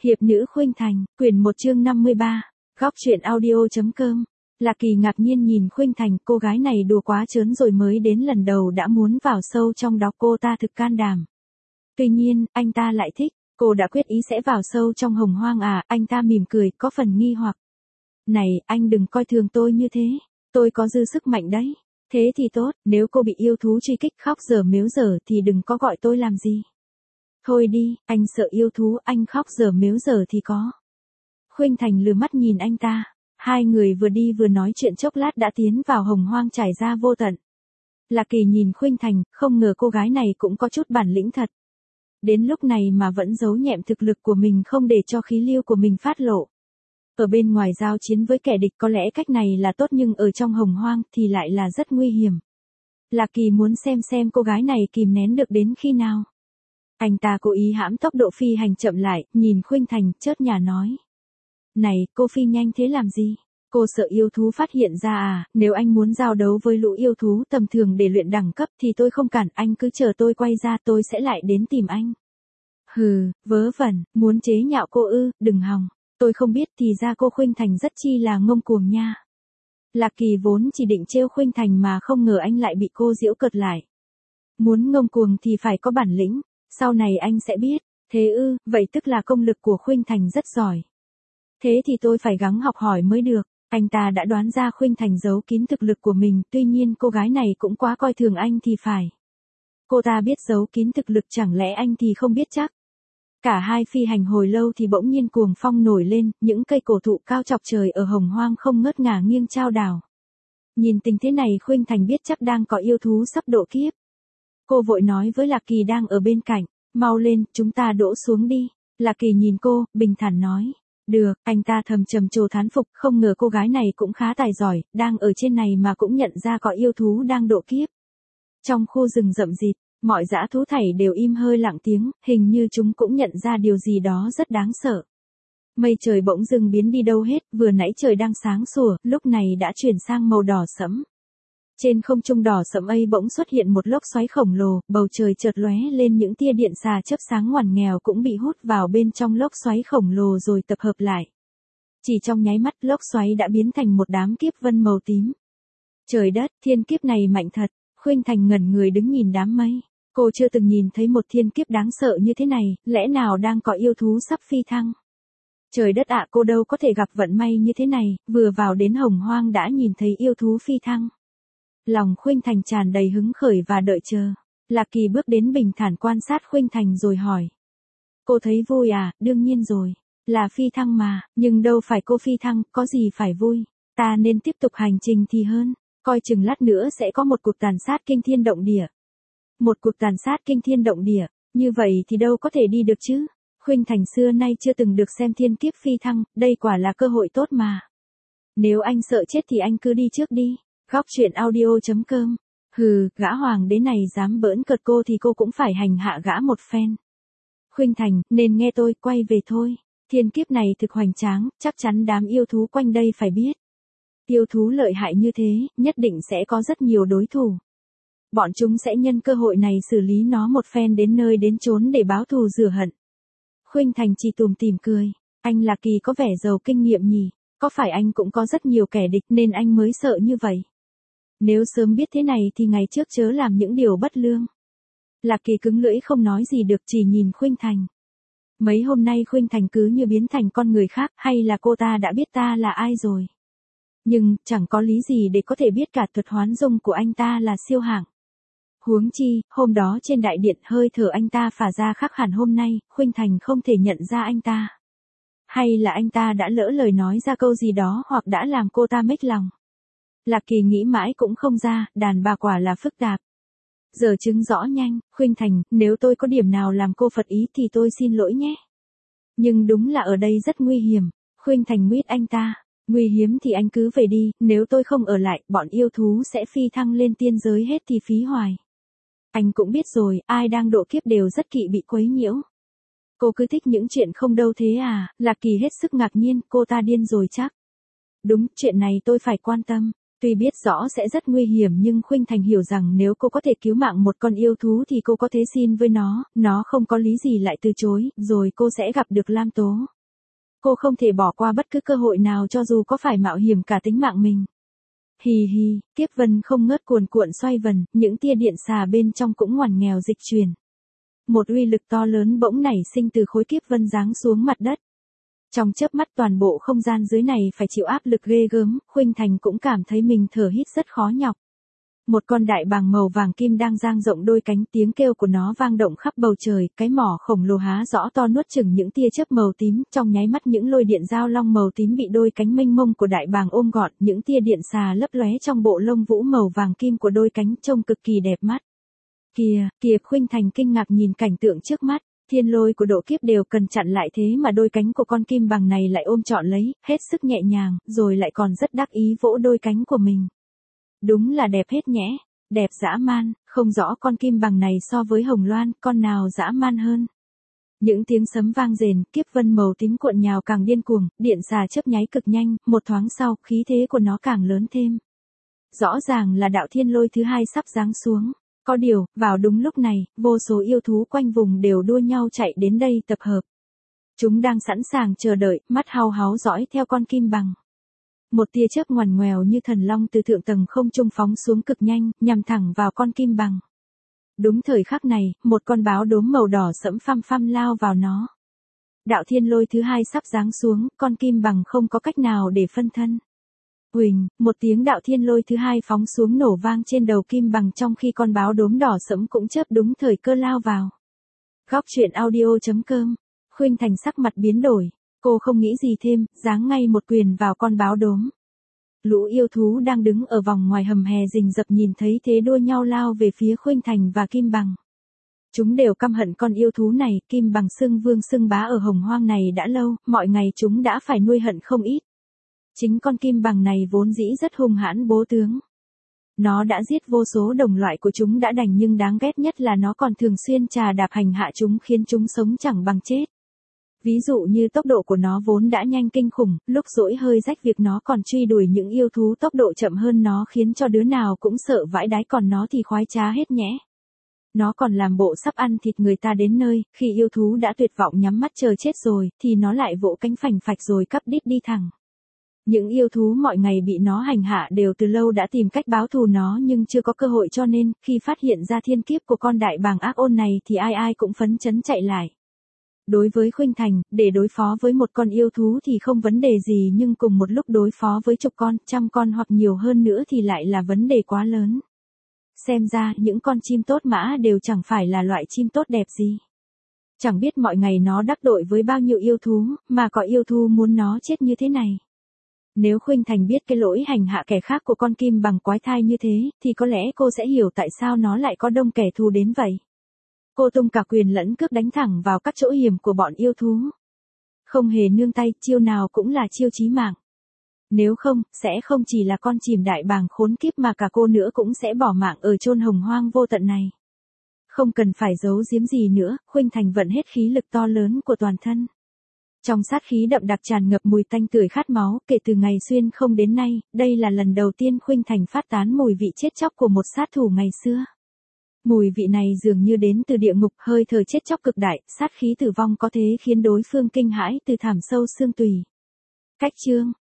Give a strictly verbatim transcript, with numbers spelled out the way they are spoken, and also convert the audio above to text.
Hiệp nữ Khuynh Thành, quyển một chương năm mươi ba, góc truyện audio.com. Lạc Kỳ ngạc nhiên nhìn Khuynh Thành, cô gái này đùa quá trớn rồi, mới đến lần đầu đã muốn vào sâu trong đó, cô ta thực can đảm. Tuy nhiên, anh ta lại thích, cô đã quyết ý sẽ vào sâu trong Hồng Hoang à, anh ta mỉm cười, có phần nghi hoặc. Này, anh đừng coi thường tôi như thế, tôi có dư sức mạnh đấy. Thế thì tốt, nếu cô bị yêu thú truy kích khóc giờ mếu giờ thì đừng có gọi tôi làm gì. Thôi đi, anh sợ yêu thú, anh khóc giờ mếu giờ thì có. Khuynh Thành lừa mắt nhìn anh ta. Hai người vừa đi vừa nói chuyện chốc lát đã tiến vào Hồng Hoang trải ra vô tận. Lạc Kỳ nhìn Khuynh Thành, không ngờ cô gái này cũng có chút bản lĩnh thật. Đến lúc này mà vẫn giấu nhẹm thực lực của mình, không để cho khí lưu của mình phát lộ. Ở bên ngoài giao chiến với kẻ địch có lẽ cách này là tốt, nhưng ở trong Hồng Hoang thì lại là rất nguy hiểm. Lạc Kỳ muốn xem xem cô gái này kìm nén được đến khi nào. Anh ta cố ý hãm tốc độ phi hành chậm lại, nhìn Khuynh Thành, chớt nhà nói. Này, cô phi nhanh thế làm gì? Cô sợ yêu thú phát hiện ra à? Nếu anh muốn giao đấu với lũ yêu thú tầm thường để luyện đẳng cấp thì tôi không cản, anh cứ chờ tôi quay ra, tôi sẽ lại đến tìm anh. Hừ, vớ vẩn, muốn chế nhạo cô ư, đừng hòng. Tôi không biết, thì ra cô Khuynh Thành rất chi là ngông cuồng nha. Lạc Kỳ vốn chỉ định trêu Khuynh Thành mà không ngờ anh lại bị cô giễu cợt lại. Muốn ngông cuồng thì phải có bản lĩnh, sau này anh sẽ biết. Thế ư, vậy tức là công lực của Khuynh Thành rất giỏi. Thế thì tôi phải gắng học hỏi mới được. Anh ta đã đoán ra Khuynh Thành giấu kín thực lực của mình, tuy nhiên cô gái này cũng quá coi thường anh thì phải. Cô ta biết giấu kín thực lực, chẳng lẽ anh thì không biết chắc. Cả hai phi hành hồi lâu thì bỗng nhiên cuồng phong nổi lên, những cây cổ thụ cao chọc trời ở Hồng Hoang không ngớt ngả nghiêng chao đảo. Nhìn tình thế này Khuynh Thành biết chắc đang có yêu thú sắp độ kiếp. Cô vội nói với Lạc Kỳ đang ở bên cạnh, mau lên, chúng ta đỗ xuống đi. Lạc Kỳ nhìn cô, bình thản nói. Được, anh ta thầm trầm trồ thán phục, không ngờ cô gái này cũng khá tài giỏi, đang ở trên này mà cũng nhận ra có yêu thú đang độ kiếp. Trong khu rừng rậm rịt, mọi dã thú thảy đều im hơi lặng tiếng, hình như chúng cũng nhận ra điều gì đó rất đáng sợ. Mây trời bỗng dưng biến đi đâu hết, vừa nãy trời đang sáng sủa, lúc này đã chuyển sang màu đỏ sẫm. Trên không trung đỏ sẫm ấy bỗng xuất hiện một lốc xoáy khổng lồ, bầu trời chợt lóe lên những tia điện xà chớp sáng ngoằn nghèo cũng bị hút vào bên trong lốc xoáy khổng lồ rồi tập hợp lại. Chỉ trong nháy mắt lốc xoáy đã biến thành một đám kiếp vân màu tím. Trời đất, thiên kiếp này mạnh thật. Khuynh Thành ngẩn người đứng nhìn đám mây. Cô chưa từng nhìn thấy một thiên kiếp đáng sợ như thế này, lẽ nào đang có yêu thú sắp phi thăng? Trời đất ạ, cô đâu có thể gặp vận may như thế này, vừa vào đến Hồng Hoang đã nhìn thấy yêu thú phi thăng. Lòng Khuynh Thành tràn đầy hứng khởi và đợi chờ. Lạc Kỳ bước đến bình thản quan sát Khuynh Thành rồi hỏi. Cô thấy vui à? Đương nhiên rồi. Là phi thăng mà, nhưng đâu phải cô phi thăng, có gì phải vui. Ta nên tiếp tục hành trình thì hơn. Coi chừng lát nữa sẽ có một cuộc tàn sát kinh thiên động địa. Một cuộc tàn sát kinh thiên động địa, như vậy thì đâu có thể đi được chứ. Khuynh Thành xưa nay chưa từng được xem thiên kiếp phi thăng, đây quả là cơ hội tốt mà. Nếu anh sợ chết thì anh cứ đi trước đi. Góc truyện audio.com. Hừ, gã hoàng đế này dám bỡn cợt cô thì cô cũng phải hành hạ gã một phen. Khuynh Thành, nên nghe tôi, quay về thôi. Thiên kiếp này thực hoành tráng, chắc chắn đám yêu thú quanh đây phải biết. Yêu thú lợi hại như thế, nhất định sẽ có rất nhiều đối thủ. Bọn chúng sẽ nhân cơ hội này xử lý nó một phen đến nơi đến chốn để báo thù rửa hận. Khuynh Thành chỉ tủm tỉm cười. Anh Lạc Kỳ có vẻ giàu kinh nghiệm nhỉ? Có phải anh cũng có rất nhiều kẻ địch nên anh mới sợ như vậy? Nếu sớm biết thế này thì ngày trước chớ làm những điều bất lương. Lạc Kỳ cứng lưỡi không nói gì được, chỉ nhìn Khuynh Thành. Mấy hôm nay Khuynh Thành cứ như biến thành con người khác, hay là cô ta đã biết ta là ai rồi? Nhưng, chẳng có lý gì để có thể biết cả thuật hoán dung của anh ta là siêu hạng. Huống chi, hôm đó trên đại điện hơi thở anh ta phả ra khác hẳn hôm nay, Khuynh Thành không thể nhận ra anh ta. Hay là anh ta đã lỡ lời nói ra câu gì đó hoặc đã làm cô ta mếch lòng. Lạc Kỳ nghĩ mãi cũng không ra, đàn bà quả là phức tạp. Giờ chứng rõ nhanh, Khuynh Thành, nếu tôi có điểm nào làm cô phật ý thì tôi xin lỗi nhé. Nhưng đúng là ở đây rất nguy hiểm. Khuynh Thành nguyết anh ta. Nguy hiểm thì anh cứ về đi, nếu tôi không ở lại, bọn yêu thú sẽ phi thăng lên tiên giới hết thì phí hoài. Anh cũng biết rồi, ai đang độ kiếp đều rất kỵ bị quấy nhiễu. Cô cứ thích những chuyện không đâu thế à? Lạc Kỳ hết sức ngạc nhiên, cô ta điên rồi chắc. Đúng, chuyện này tôi phải quan tâm. Tuy biết rõ sẽ rất nguy hiểm nhưng Khuynh Thành hiểu rằng nếu cô có thể cứu mạng một con yêu thú thì cô có thể xin với nó, nó không có lý gì lại từ chối, rồi cô sẽ gặp được Lam Tố. Cô không thể bỏ qua bất cứ cơ hội nào cho dù có phải mạo hiểm cả tính mạng mình. Hì hì, kiếp vân không ngớt cuồn cuộn xoay vần, những tia điện xà bên trong cũng ngoằn nghèo dịch chuyển. Một uy lực to lớn bỗng nảy sinh từ khối kiếp vân giáng xuống mặt đất. Trong chớp mắt toàn bộ không gian dưới này phải chịu áp lực ghê gớm, Khuynh Thành cũng cảm thấy mình thở hít rất khó nhọc. Một con đại bàng màu vàng kim đang dang rộng đôi cánh, tiếng kêu của nó vang động khắp bầu trời, cái mỏ khổng lồ há rõ to nuốt chửng những tia chớp màu tím, trong nháy mắt những lôi điện giao long màu tím bị đôi cánh mênh mông của đại bàng ôm gọn, những tia điện xà lấp lóe trong bộ lông vũ màu vàng kim của đôi cánh trông cực kỳ đẹp mắt. Kìa, kìa, Khuynh Thành kinh ngạc nhìn cảnh tượng trước mắt. Thiên lôi của độ kiếp đều cần chặn lại thế mà đôi cánh của con kim bằng này lại ôm trọn lấy, hết sức nhẹ nhàng, rồi lại còn rất đắc ý vỗ đôi cánh của mình. Đúng là đẹp hết nhẽ, đẹp dã man, không rõ con kim bằng này so với Hồng Loan, con nào dã man hơn. Những tiếng sấm vang rền, kiếp vân màu tím cuộn nhào càng điên cuồng, điện xà chớp nháy cực nhanh, một thoáng sau, khí thế của nó càng lớn thêm. Rõ ràng là đạo thiên lôi thứ hai sắp giáng xuống. Có điều, vào đúng lúc này, vô số yêu thú quanh vùng đều đua nhau chạy đến đây tập hợp. Chúng đang sẵn sàng chờ đợi, mắt hau háu dõi theo con kim bằng. Một tia chớp ngoằn ngoèo như thần long từ thượng tầng không trung phóng xuống cực nhanh, nhằm thẳng vào con kim bằng. Đúng thời khắc này, một con báo đốm màu đỏ sẫm phăm phăm lao vào nó. Đạo thiên lôi thứ hai sắp giáng xuống, con kim bằng không có cách nào để phân thân. Huỳnh, một tiếng đạo thiên lôi thứ hai phóng xuống nổ vang trên đầu kim bằng trong khi con báo đốm đỏ sẫm cũng chớp đúng thời cơ lao vào. Góc truyện audio chấm com. Khuynh Thành sắc mặt biến đổi, cô không nghĩ gì thêm, giáng ngay một quyền vào con báo đốm. Lũ yêu thú đang đứng ở vòng ngoài hầm hè rình rập nhìn thấy thế đua nhau lao về phía Khuynh Thành và kim bằng. Chúng đều căm hận con yêu thú này, kim bằng xưng vương xưng bá ở hồng hoang này đã lâu, mọi ngày chúng đã phải nuôi hận không ít. Chính con kim bằng này vốn dĩ rất hung hãn bố tướng. Nó đã giết vô số đồng loại của chúng đã đành nhưng đáng ghét nhất là nó còn thường xuyên trà đạp hành hạ chúng khiến chúng sống chẳng bằng chết. Ví dụ như tốc độ của nó vốn đã nhanh kinh khủng, lúc dỗi hơi rách việc nó còn truy đuổi những yêu thú tốc độ chậm hơn nó khiến cho đứa nào cũng sợ vãi đái còn nó thì khoái trá hết nhẽ. Nó còn làm bộ sắp ăn thịt người ta đến nơi, khi yêu thú đã tuyệt vọng nhắm mắt chờ chết rồi, thì nó lại vỗ cánh phành phạch rồi cắp đít đi thẳng. Những yêu thú mọi ngày bị nó hành hạ đều từ lâu đã tìm cách báo thù nó nhưng chưa có cơ hội cho nên, khi phát hiện ra thiên kiếp của con đại bàng ác ôn này thì ai ai cũng phấn chấn chạy lại. Đối với Khuynh Thành, để đối phó với một con yêu thú thì không vấn đề gì nhưng cùng một lúc đối phó với chục con, trăm con hoặc nhiều hơn nữa thì lại là vấn đề quá lớn. Xem ra, những con chim tốt mã đều chẳng phải là loại chim tốt đẹp gì. Chẳng biết mọi ngày nó đắc tội với bao nhiêu yêu thú, mà có yêu thú muốn nó chết như thế này. Nếu Khuynh Thành biết cái lỗi hành hạ kẻ khác của con kim bằng quái thai như thế, thì có lẽ cô sẽ hiểu tại sao nó lại có đông kẻ thù đến vậy. Cô tung cả quyền lẫn cước đánh thẳng vào các chỗ hiểm của bọn yêu thú. Không hề nương tay, chiêu nào cũng là chiêu chí mạng. Nếu không, sẽ không chỉ là con chìm đại bàng khốn kiếp mà cả cô nữa cũng sẽ bỏ mạng ở chôn hồng hoang vô tận này. Không cần phải giấu giếm gì nữa, Khuynh Thành vận hết khí lực to lớn của toàn thân. Trong sát khí đậm đặc tràn ngập mùi tanh tưởi khát máu, kể từ ngày xuyên không đến nay, đây là lần đầu tiên Khuynh Thành phát tán mùi vị chết chóc của một sát thủ ngày xưa. Mùi vị này dường như đến từ địa ngục, hơi thở chết chóc cực đại, sát khí tử vong có thế khiến đối phương kinh hãi từ thẳm sâu xương tùy. Cách chương